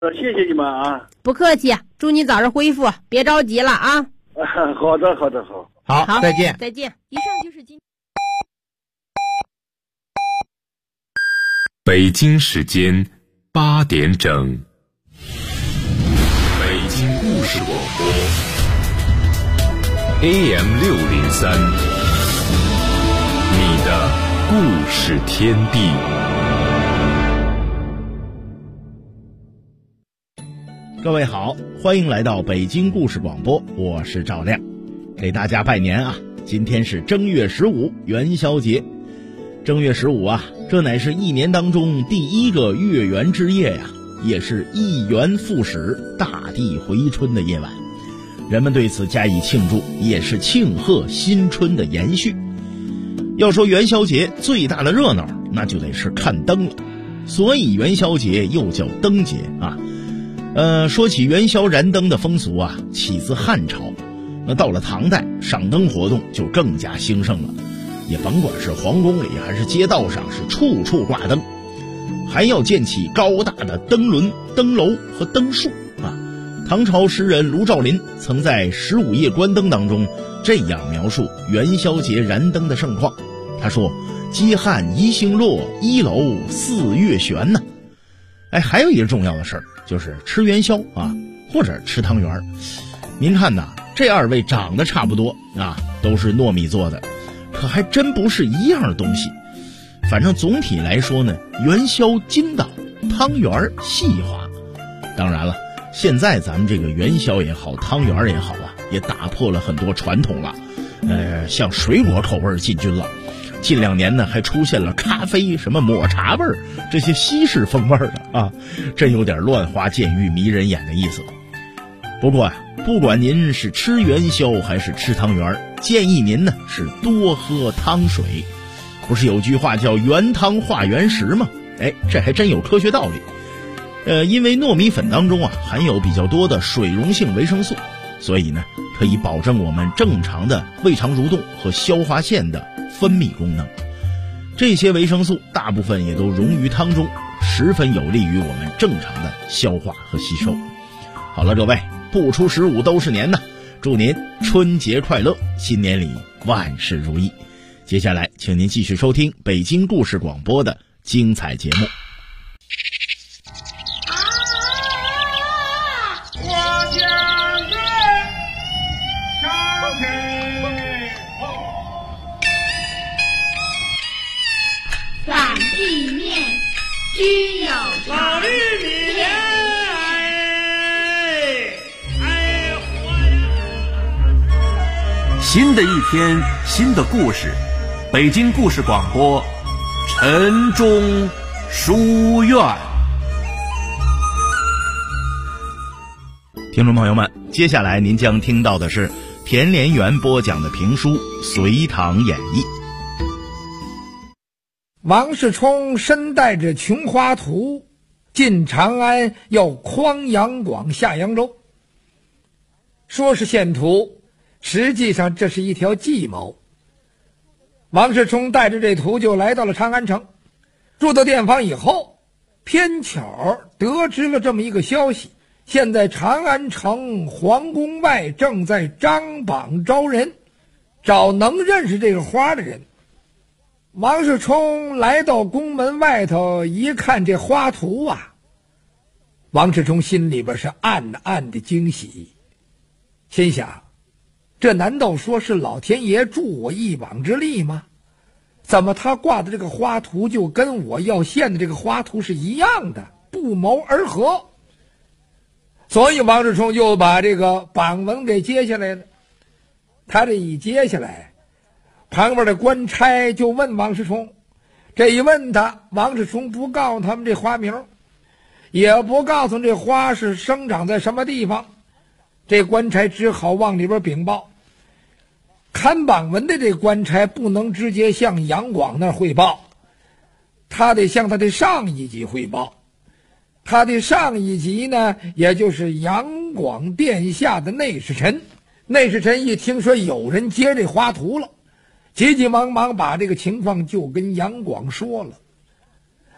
谢谢你们啊。 不客气，祝你早日恢复，别着急了啊。 好的，好。 好，再见。 再见。以上就是今。 北京时间8点整，北京故事广播 AM603，你的故事天地。 各位好，欢迎来到北京故事广播，我是赵亮，给大家拜年啊！今天是正月15元宵节。正月15啊，这乃是一年当中第一个月圆之夜呀，也是一元复始、大地回春的夜晚。人们对此加以庆祝，也是庆贺新春的延续。要说元宵节最大的热闹，那就得是看灯了，所以元宵节又叫灯节啊。说起元宵燃灯的风俗啊，起自汉朝，那到了唐代，赏灯活动就更加兴盛了。也甭管是皇宫里还是街道上，是处处挂灯，还要建起高大的灯轮、灯楼和灯树啊。唐朝诗人卢照邻曾在《15夜观灯》当中这样描述元宵节燃灯的盛况，他说：鸡汉一星落，一楼四月悬呢。还有一个重要的事儿，就是吃元宵啊，或者吃汤圆。您看呐，这二位长得差不多啊，都是糯米做的，可还真不是一样的东西。反正总体来说呢，元宵筋道，汤圆细滑。当然了，现在咱们这个元宵也好，汤圆也好啊，也打破了很多传统了。像水果口味进军了。近2年呢，还出现了咖啡、什么抹茶味儿这些西式风味的啊，真有点乱花渐欲迷人眼的意思。不过不管您是吃元宵还是吃汤圆，建议您呢是多喝汤水。不是有句话叫原汤化原食吗？这还真有科学道理。因为糯米粉当中啊含有比较多的水溶性维生素，所以呢可以保证我们正常的胃肠蠕动和消化腺的分泌功能。这些维生素大部分也都溶于汤中，十分有利于我们正常的消化和吸收。好了，各位，不出15都是年呢，祝您春节快乐，新年里万事如意。接下来请您继续收听北京故事广播的精彩节目。 反地面均有老绿米莲， 新的一天，新的故事，北京故事广播，晨钟书院。 听众朋友们，接下来您将听到的是田连元播讲的评书《隋唐演义》。 王世充身带着琼花图进长安，要匡杨广下扬州。说是献图，实际上这是一条计谋。王世充带着这图就来到了长安城，住到店房以后，偏巧得知了这么一个消息，现在长安城皇宫外正在张榜招人，找能认识这个花的人。王世充来到宫门外头一看这花图啊，王世充心里边是暗暗的惊喜，心想，这难道说是老天爷助我一膀之力吗？怎么他挂的这个花图就跟我要献的这个花图是一样的，不谋而合？所以王世充又把这个榜文给接下来了。他这一接下来，旁边的官差就问王世充，这一问他，王世充不告诉他们这花名，也不告诉这花是生长在什么地方。这官差只好往里边禀报。看榜文的这官差不能直接向杨广那儿汇报，他得向他的上一级汇报。他的上一级呢，也就是杨广殿下的内侍臣。内侍臣一听说有人接这花图了，急急忙忙把这个情况就跟杨广说了。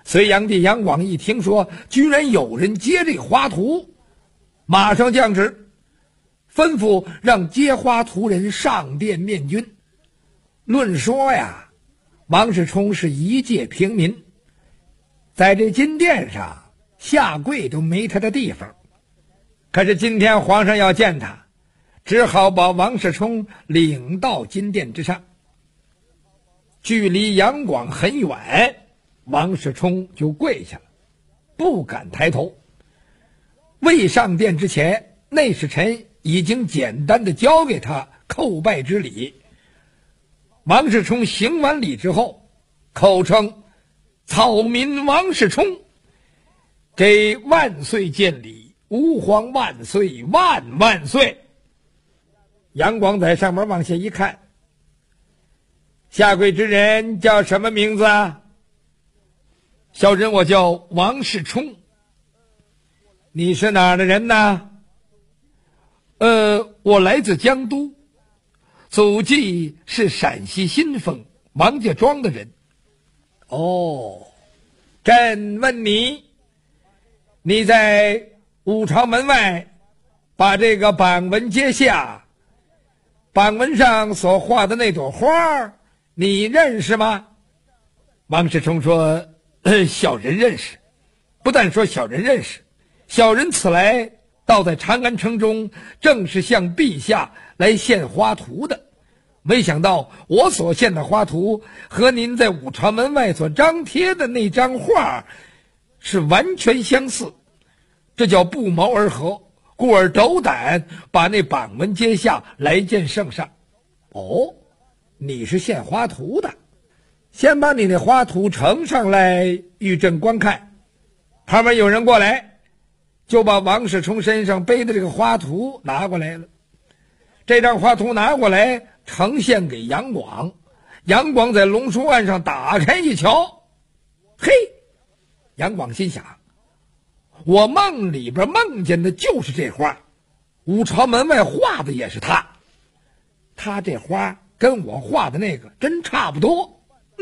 隋炀帝杨广一听说居然有人接这个花图，马上降旨，吩咐让接花图人上殿面君。论说呀，王世充是一介平民，在这金殿上下跪都没他的地方。可是今天皇上要见他，只好把王世充领到金殿之上。距离杨广很远，王世充就跪下了，不敢抬头。未上殿之前，内侍臣已经简单的交给他叩拜之礼。王世充行完礼之后，口称草民王世充，给万岁见礼，吾皇万岁万万岁。杨广在上面往下一看，下跪之人叫什么名字啊？小人我叫王世充。你是哪儿的人呢？我来自江都，祖籍是陕西新丰王家庄的人。哦，朕问你，你在武朝门外把这个榜文揭下，榜文上所画的那朵花，你认识吗？王世充说，小人认识。不但说小人认识，小人此来倒在长安城中，正是向陛下来献花图的。没想到我所献的花图和您在武朝门外所张贴的那张画是完全相似，这叫不谋而合，故而斗胆把那榜文揭下来见圣上。哦，你是献花图的，先把你那花图呈上来与朕观看。旁边有人过来，就把王世充身上背的这个花图拿过来了。这张花图拿过来呈现给杨广，杨广在龙书案上打开一瞧，嘿，杨广心想，我梦里边梦见的就是这花，武朝门外画的也是他，他这花跟我画的那个真差不多。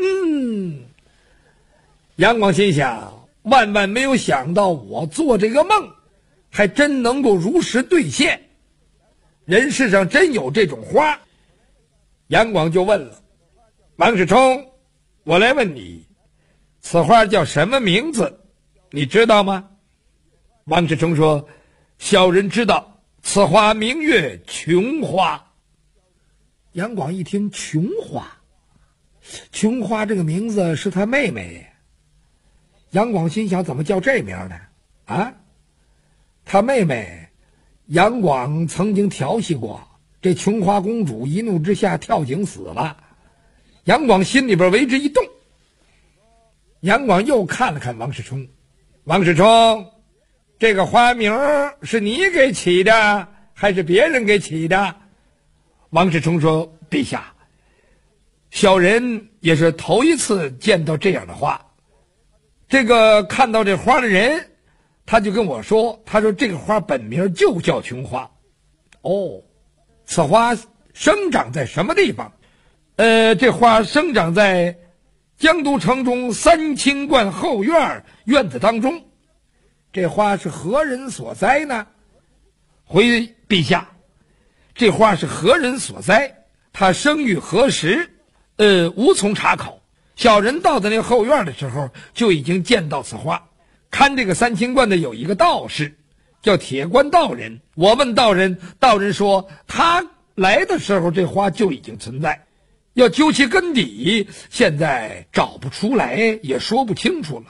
杨广心想，万万没有想到我做这个梦还真能够如实兑现，人世上真有这种花。杨广就问了，王世充，我来问你，此花叫什么名字，你知道吗？王世充说，小人知道，此花名曰琼花。杨广一听琼花，琼花这个名字是他妹妹。杨广心想，怎么叫这名呢？啊，他妹妹杨广曾经调戏过，这琼花公主一怒之下跳井死了。杨广心里边为之一动。杨广又看了看王世充，王世充，这个花名是你给起的还是别人给起的？王世充说，陛下，小人也是头一次见到这样的花。这个看到这花的人，他就跟我说，他说这个花本名就叫琼花。哦，此花生长在什么地方？这花生长在江都城中三清观后院院子当中。这花是何人所栽呢？回陛下，这花是何人所栽，它生育何时，无从查考。小人到的那后院的时候，就已经见到此花。看这个三清观的有一个道士，叫铁观道人。我问道人，道人说他来的时候这花就已经存在，要究其根底，现在找不出来，也说不清楚了。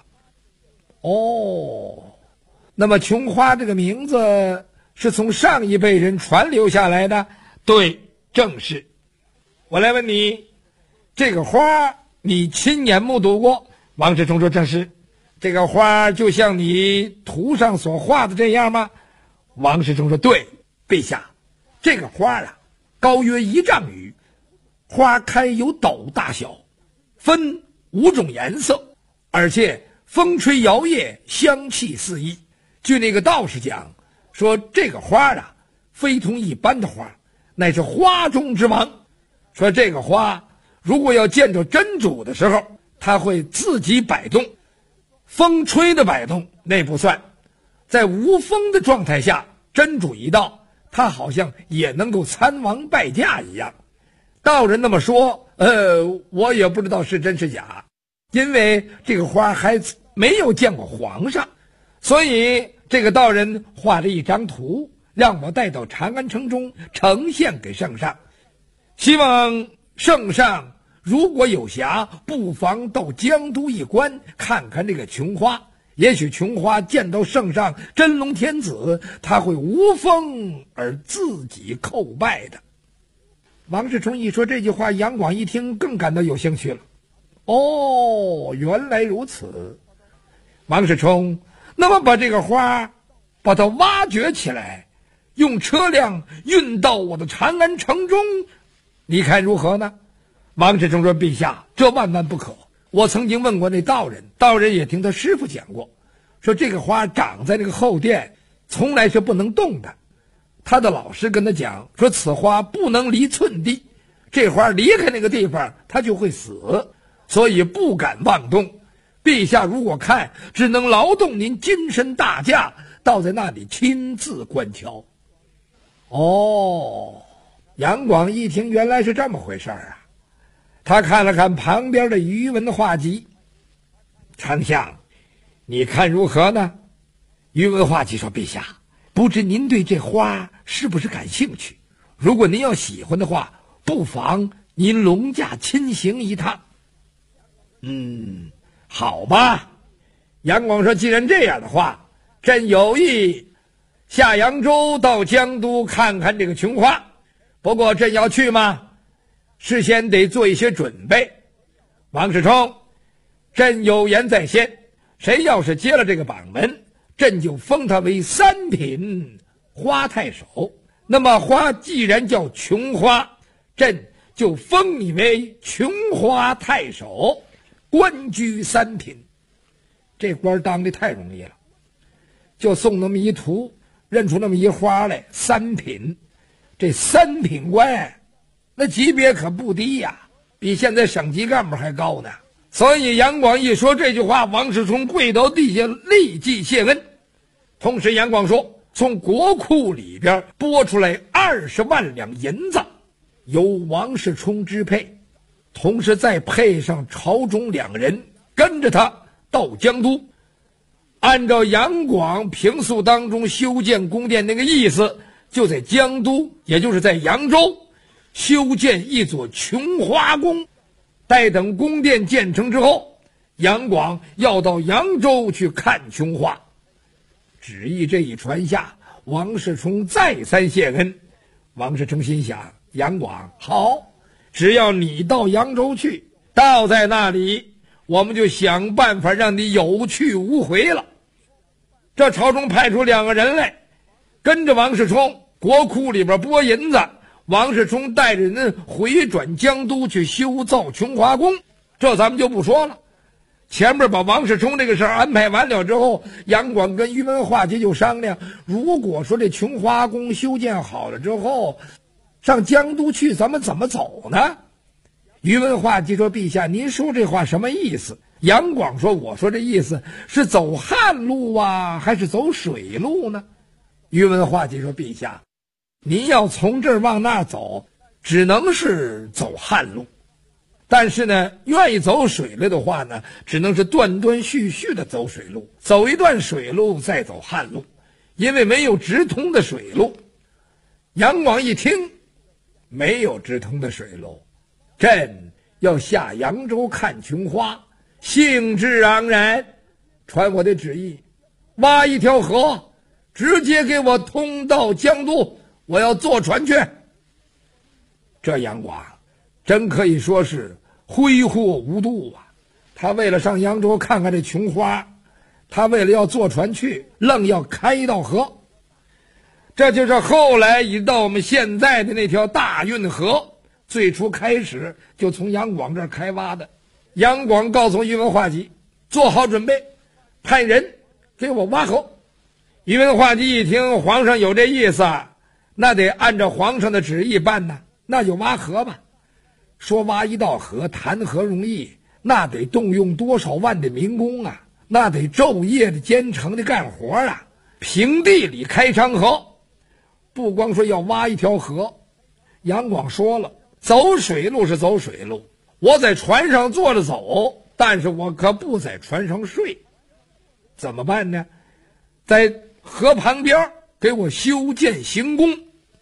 哦，那么琼花这个名字是从上一辈人传流下来的？对，正是。我来问你，这个花你亲眼目睹过？王世充说，正是。这个花就像你图上所画的这样吗？王世充说，对，陛下，这个花啊，高约1丈余，花开有斗大小，分5种颜色，而且风吹摇曳，香气四溢。据那个道士讲，说这个花啊，非同一般的花，乃是花中之王。说这个花如果要见着真主的时候，它会自己摆动， 风吹的摆动那不算，在无风的状态下，真主一到，他好像也能够参王拜驾一样。道人那么说，我也不知道是真是假，因为这个花还没有见过皇上，所以这个道人画了一张图，让我带到长安城中呈现给圣上，希望圣上如果有暇，不妨到江都一观，看看这个琼花。也许琼花见到圣上真龙天子，他会无风而自己叩拜的。王世充一说这句话，杨广一听更感到有兴趣了。哦，原来如此。王世充，那么把这个花把它挖掘起来，用车辆运到我的长安城中，你看如何呢？王世充说，陛下，这万万不可。我曾经问过那道人，道人也听他师傅讲过，说这个花长在这个后殿，从来是不能动的。他的老师跟他讲说，此花不能离寸地，这花离开那个地方它就会死，所以不敢妄动。陛下如果看，只能劳动您金身大驾，到在那里亲自观瞧。哦，杨广一听原来是这么回事啊。他看了看旁边的于文画集，丞相，你看如何呢？于文画集说，陛下，不知您对这花是不是感兴趣？如果您要喜欢的话，不妨您龙驾亲行一趟。好吧。杨广说，既然这样的话，朕有意下扬州到江都看看这个琼花，不过朕要去吗？事先得做一些准备。王世充，朕有言在先，谁要是接了这个榜门，朕就封他为三品花太守。那么花既然叫琼花，朕就封你为琼花太守，官居三品。这官当的太容易了，就送那么一图，认出那么一花来，三品。这三品官那级别可不低呀，比现在省级干部还高呢。所以杨广一说这句话，王世充跪倒地下立即谢恩。同时杨广说，从国库里边拨出来20万两银子，由王世充支配，同时再配上朝中2人跟着他到江都，按照杨广平素当中修建宫殿那个意思，就在江都，也就是在扬州修建一座琼花宫。待等宫殿建成之后，杨广要到扬州去看琼花。旨意这一传下，王世充再三谢恩。王世充心想，杨广好，只要你到扬州去，到在那里，我们就想办法让你有去无回了。这朝中派出2个人来，跟着王世充，国库里边拨银子，王世充带着人回转江都去修造琼花宫。这咱们就不说了。前面把王世充这个事儿安排完了之后，杨广跟于文化集就商量，如果说这琼花宫修建好了之后，上江都去，咱们怎么走呢？于文化集说，陛下，您说这话什么意思？杨广说，我说这意思是走旱路啊，还是走水路呢？于文化集说，陛下，您要从这儿往那儿走，只能是走旱路。但是呢，愿意走水路的话呢，只能是断断续续的走水路，走一段水路再走旱路，因为没有直通的水路。杨广一听，没有直通的水路，朕要下扬州看琼花，兴致盎然，传我的旨意，挖一条河，直接给我通到江都，我要坐船去。这杨广真可以说是挥霍无度啊！他为了上扬州看看这琼花，他为了要坐船去，愣要开一道河。这就是后来一到我们现在的那条大运河，最初开始就从杨广这儿开挖的。杨广告诉于文化集，做好准备，派人给我挖河。于文化集一听皇上有这意思，那得按照皇上的旨意办呢，那就挖河吧。说挖一道河谈何容易，那得动用多少万的民工啊， 那得昼夜的兼程的干活啊。平地里开长河，不光说要挖一条河，杨广说了，走水路是走水路，我在船上坐着走，但是我可不在船上睡。怎么办呢？在河旁边给我修建行宫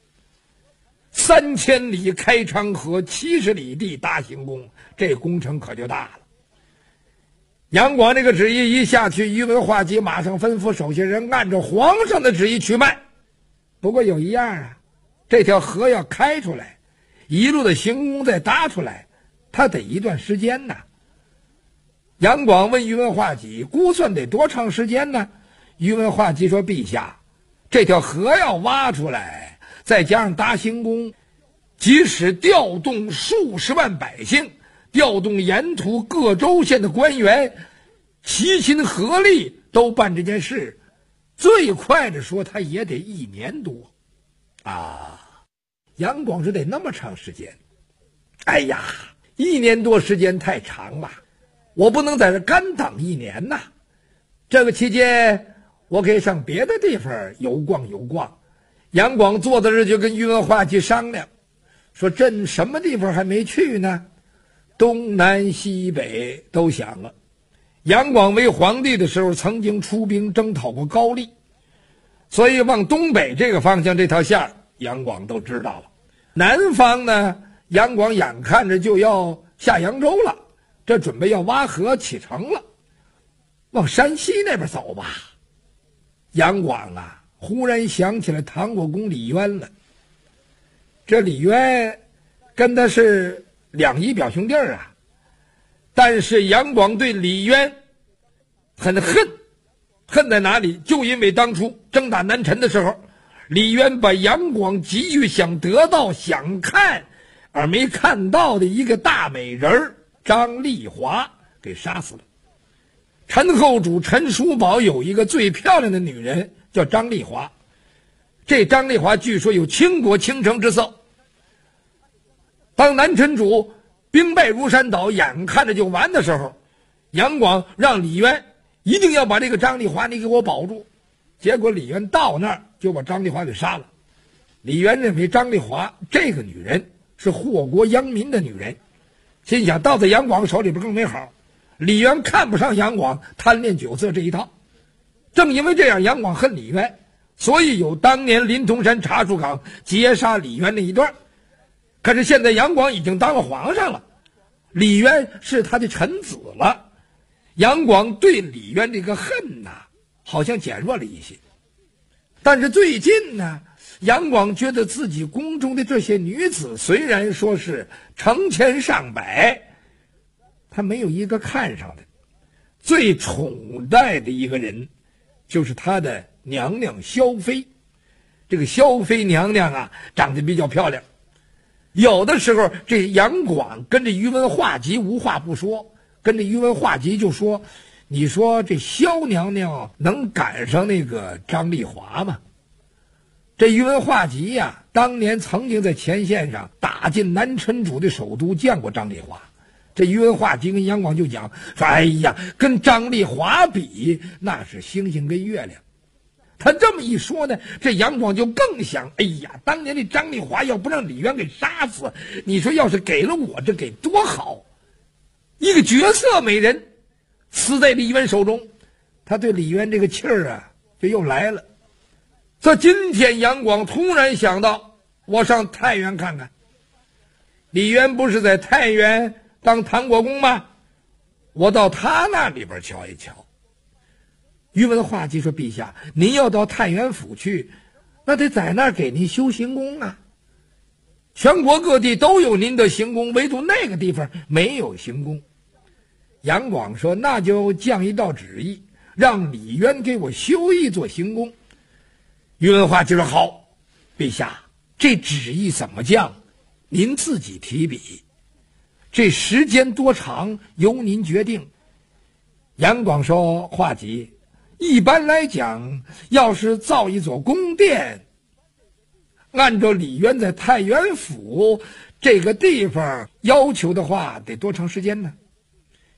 ，3000里开长河，70里地搭行宫，这工程可就大了。杨广这个旨意一下去，宇文化及马上吩咐手下人按照皇上的旨意去办。不过有一样啊，这条河要开出来，一路的行宫再搭出来，它得一段时间呢。杨广问宇文化及估算得多长时间呢？宇文化及说，陛下，这条河要挖出来，再加上搭行宫，即使调动数十万百姓，调动沿途各州县的官员，齐心合力都办这件事，最快的说他也得1年多啊。杨广说得那么长时间，哎呀，1年多时间太长了，我不能在这干等1年呐。这个期间我可以上别的地方游逛游逛。杨广坐在这就跟宇文化及商量，说朕什么地方还没去呢？东南西北都想了。杨广为皇帝的时候曾经出兵征讨过高丽，所以往东北这个方向这条线杨广都知道了。南方呢，杨广眼看着就要下扬州了，这准备要挖河启程了，往山西那边走吧。杨广啊，忽然想起来唐国公李渊了。这李渊跟他是2姨表兄弟啊，但是杨广对李渊很恨在哪里？就因为当初征打南陈的时候，李渊把杨广急于想得到、想看而没看到的一个大美人张丽华给杀死了。陈后主陈叔宝有一个最漂亮的女人叫张丽华，这张丽华据说有倾国倾城之色。当南陈主兵败如山倒，眼看着就完的时候，杨广让李渊一定要把这个张丽华你给我保住。结果李渊到那儿就把张丽华给杀了。李渊认为张丽华这个女人是祸国殃民的女人，心想到在杨广手里边更没好。李渊看不上杨广贪恋酒色这一套，正因为这样，杨广恨李渊，所以有当年临潼山查树岗劫杀李渊那一段。可是现在杨广已经当了皇上了，李渊是他的臣子了，杨广对李渊这个恨呐，好像减弱了一些。但是最近呢，杨广觉得自己宫中的这些女子虽然说是成千上百，他没有一个看上的。最宠爱的一个人就是他的娘娘萧妃。这个萧妃娘娘啊，长得比较漂亮。有的时候这杨广跟这宇文化及无话不说，跟这宇文化及就说，你说这萧娘娘能赶上那个张丽华吗？这宇文化及呀，当年曾经在前线上打进南陈主的首都，见过张丽华。这宇文化及跟杨广就讲说，哎呀，跟张丽华比，那是星星跟月亮。他这么一说呢，这杨广就更想，哎呀，当年这张丽华要不让李渊给杀死，你说要是给了我，这给多好！一个绝色美人死在李渊手中，他对李渊这个气儿啊，就又来了。这今天杨广突然想到，我上太原看看。李渊不是在太原当唐国公吗？我到他那里边瞧一瞧。宇文化及说，陛下，您要到太原府去，那得在那儿给您修行宫啊。全国各地都有您的行宫，唯独那个地方没有行宫。杨广说，那就降一道旨意，让李渊给我修一座行宫。宇文化及说，好，陛下，这旨意怎么降，您自己提笔，这时间多长由您决定。杨广说，化及，一般来讲，要是造一座宫殿，按照李渊在太原府这个地方要求的话，得多长时间呢？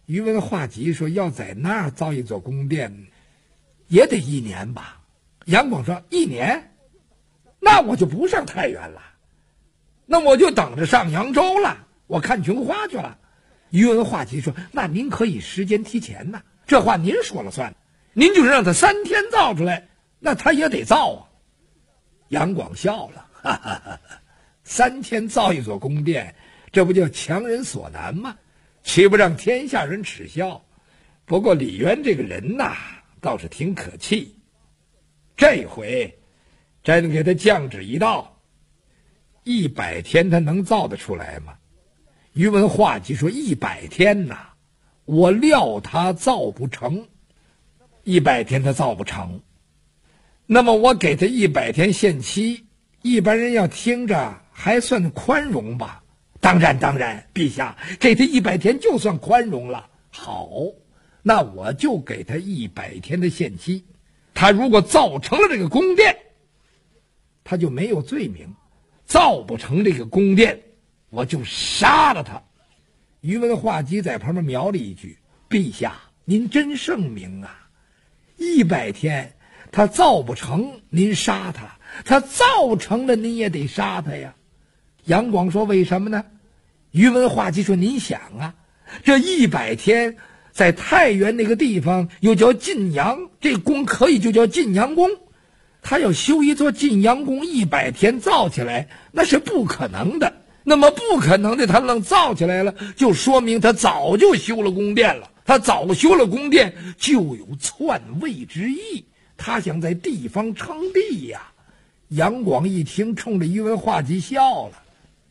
于文化及说要在那儿造一座宫殿，也得1年吧。杨广说1年，那我就不上太原了，那我就等着上扬州了，我看琼花去了。于文化及说那您可以时间提前呐，这话您说了算，您就是让他3天造出来，那他也得造啊。杨广笑了，哈哈哈哈，3天造一座宫殿，这不叫强人所难吗？岂不让天下人耻笑？不过李渊这个人呐，倒是挺可气，这回真给他降旨一道，100天他能造得出来吗？于文化及说100天呐，我料他造不成，100天他造不成，那么我给他100天限期，一般人要听着还算宽容吧？当然，陛下给他100天就算宽容了。好，那我就给他100天的限期。他如果造成了这个宫殿，他就没有罪名；造不成这个宫殿，我就杀了他。于文化及在旁边描了一句：“陛下，您真圣明啊！100天他造不成，您杀他；他造成了，您也得杀他呀。”杨广说：“为什么呢？”于文化及说：“您想啊，这100天在太原那个地方又叫晋阳，这宫可以就叫晋阳宫。他要修一座晋阳宫，100天造起来，那是不可能的。那么不可能的，他能造起来了，就说明他早就修了宫殿了。他早修了宫殿，就有篡位之意。他想在地方称帝呀。”杨广一听，冲着于文化及笑了。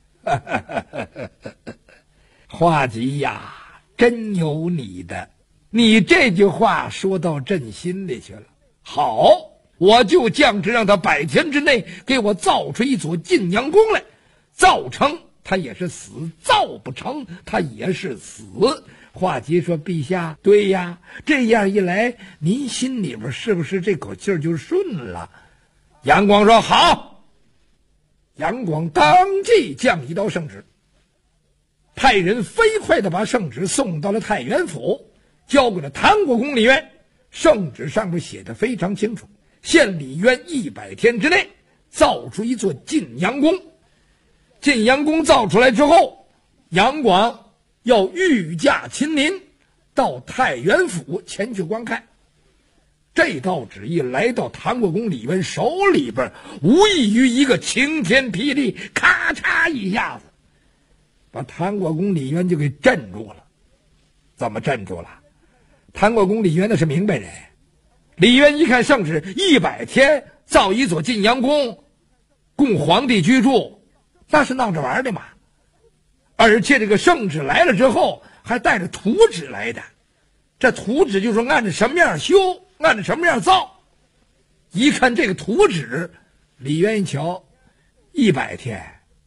化及呀，真有你的，你这句话说到朕心里去了。好，我就降旨让他100天之内给我造出一座晋阳宫来，造成他也是死，造不成他也是死。化及说：“陛下，对呀，这样一来，您心里边是不是这口气就顺了？”杨广说：“好。”杨广当即降一道圣旨，派人飞快地把圣旨送到了太原府，交给了唐国公李渊。圣旨上面写得非常清楚，限李渊100天之内造出一座晋阳宫。晋阳宫造出来之后，杨广要御驾亲临到太原府前去观看。这道旨意来到唐国公李渊手里边，无异于一个晴天霹雳，咔嚓一下子把唐国公李渊就给镇住了。怎么镇住了？唐国公李渊那是明白人，李渊一看圣旨，100天造一座晋阳宫供皇帝居住，那是闹着玩的嘛。而且这个圣旨来了之后还带着图纸来的，这图纸就是按着什么样修，按照什么样造。一看这个图纸，李渊一瞧，100天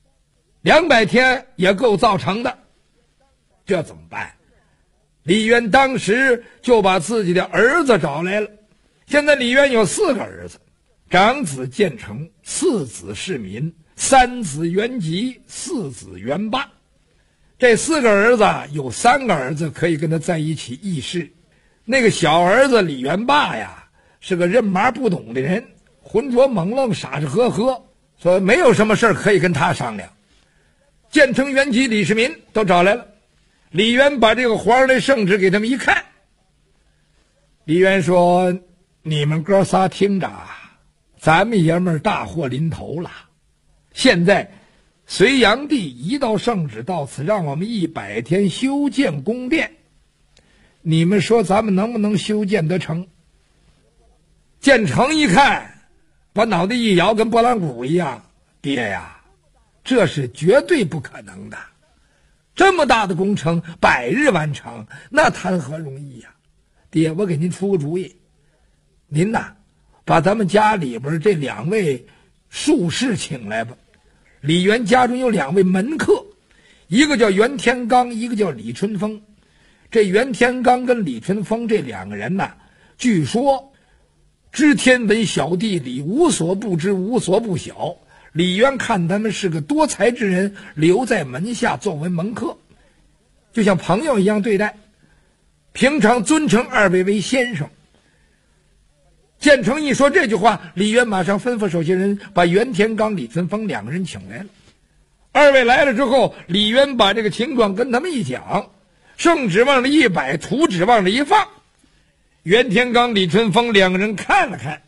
200天也够造成的，这怎么办？李渊当时就把自己的儿子找来了。现在李渊有4个儿子，长子建成，次子世民，三子元吉，四子元霸。这4个儿子有3个儿子可以跟他在一起议事。那个小儿子李元霸呀，是个认麻不懂的人，浑浊猛愣，傻傻呵呵，所以没有什么事可以跟他商量。建成、元吉、李世民都找来了。李渊把这个皇上的圣旨给他们一看，李渊说：“你们哥仨听着啊，咱们爷们儿大祸临头了。现在隋炀帝一道圣旨到此，让我们100天修建宫殿，你们说咱们能不能修建得成？”建成一看，把脑袋一摇，跟拨浪鼓一样：“爹呀，这是绝对不可能的。这么大的工程100日完成，那谈何容易呀！爹，我给您出个主意，您呐，把咱们家里边这2位术士请来吧。李渊家中有2位门客，一个叫袁天罡，一个叫李春风。这袁天罡跟李春风这2个人呐，据说知天文晓地理，无所不知，无所不晓。李渊看他们是个多才之人，留在门下作为门客，就像朋友一样对待。 平常尊称二位为先生。建成一说这句话，李渊马上吩咐手下人把袁天罡、李春风两个人请来了。二位来了之后，李渊把这个情况跟他们一讲，圣旨往这一摆，图纸往这一放。袁天罡、李春风两个人看了看，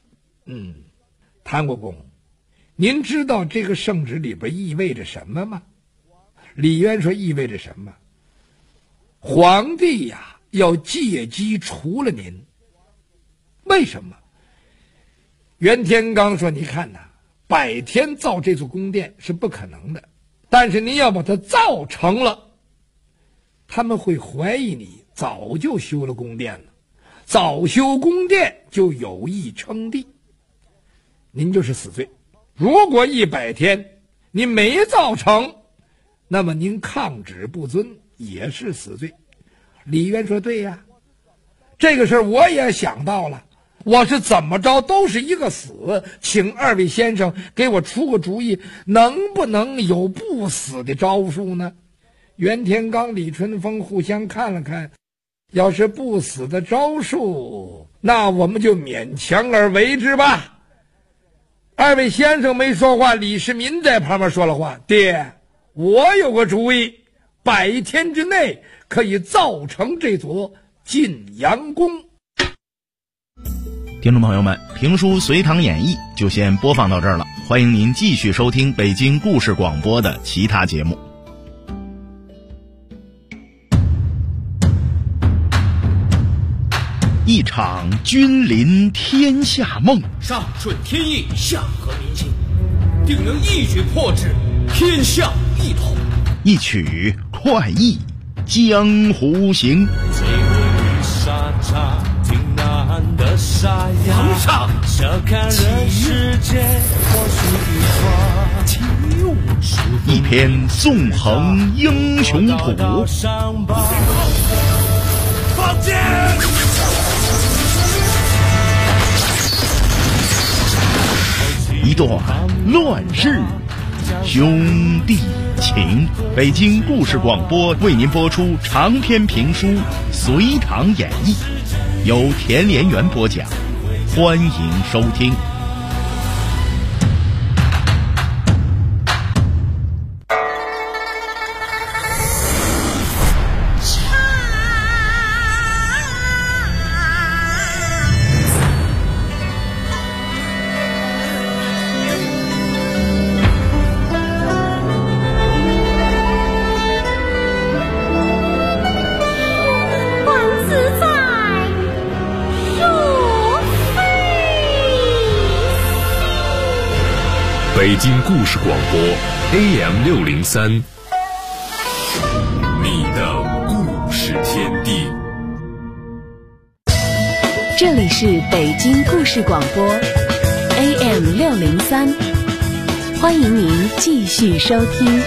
谭国公，您知道这个圣旨里边意味着什么吗？李渊说，意味着什么？皇帝呀，要借机除了您。为什么？袁天罡说，你看呐，百天造这座宫殿是不可能的，但是您要把它造成了，他们会怀疑你早就修了宫殿了，早修宫殿就有意称帝，您就是死罪。如果100天您没造成，那么您抗旨不遵也是死罪。李渊说，对呀，这个事儿我也想到了，我是怎么着都是一个死，请二位先生给我出个主意，能不能有不死的招数呢？袁天罡、李春风互相看了看，要是不死的招数，那我们就勉强而为之吧。二位先生没说话，李世民在旁边说了话，爹，我有个主意，100天之内可以造成这座晋阳宫。 听众朋友们，评书《隋唐演义》就先播放到这儿了，欢迎您继续收听北京故事广播的其他节目。一场君临天下梦， 上顺天意，下合民心，定能一举破之，天下一统。 一曲快意江湖行。 皇上， 一篇纵横英雄谱， 放箭！ 一段乱世兄弟情。北京故事广播为您播出长篇评书《隋唐演义》，由田连元播讲，欢迎收听。 北京故事广播 AM603， 你的故事天地。 这里是北京故事广播 AM603， 欢迎您继续收听。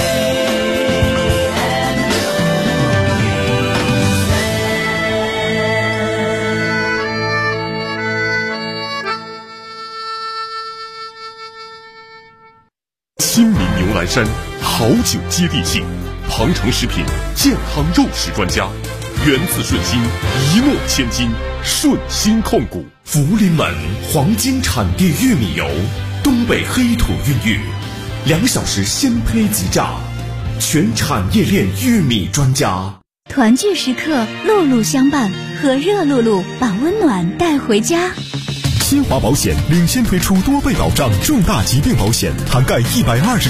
新民牛栏山好酒接地气，庞城食品健康肉食专家，源自顺心，一诺千金，顺心控股。 福临门黄金产地玉米油，东北黑土孕育，2小时鲜胚即榨，全产业链玉米专家。 团聚时刻，露露相伴，和热露露把温暖带回家。 新华保险领先推出多倍保障重大疾病保险，涵盖120